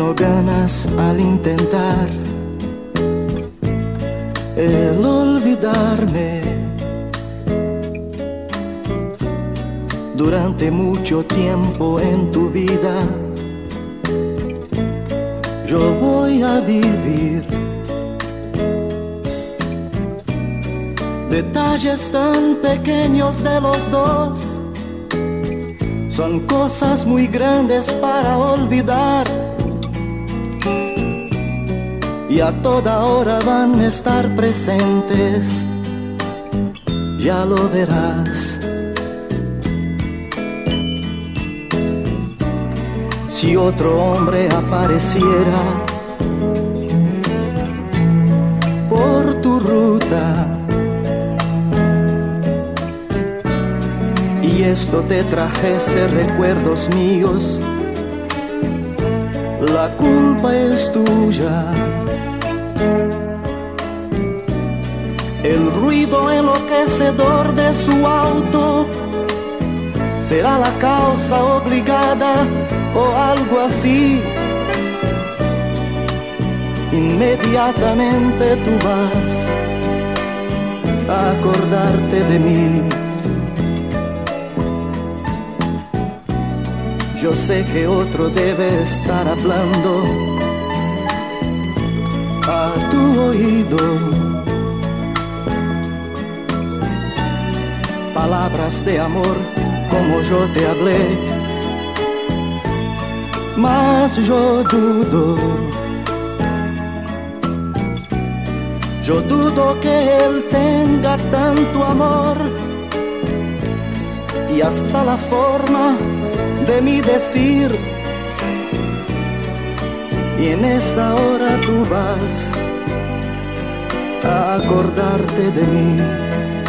Tengo ganas al intentar el olvidarme. Durante mucho tiempo en tu vida yo voy a vivir detalles tan pequeños de los dos. Son cosas muy grandes para olvidar y a toda hora van a estar presentes, ya lo verás. Si otro hombre apareciera por tu ruta y esto te trajese recuerdos míos, la culpa es tuya. El ruido enloquecedor de su auto será la causa obligada o algo así. Inmediatamente tú vas a acordarte de mí. Yo sé que otro debe estar hablando a tu oído palabras de amor como yo te hablé, mas yo dudo que él tenga tanto amor y hasta la forma de mi decir, y en esa hora tú vas a acordarte de mí.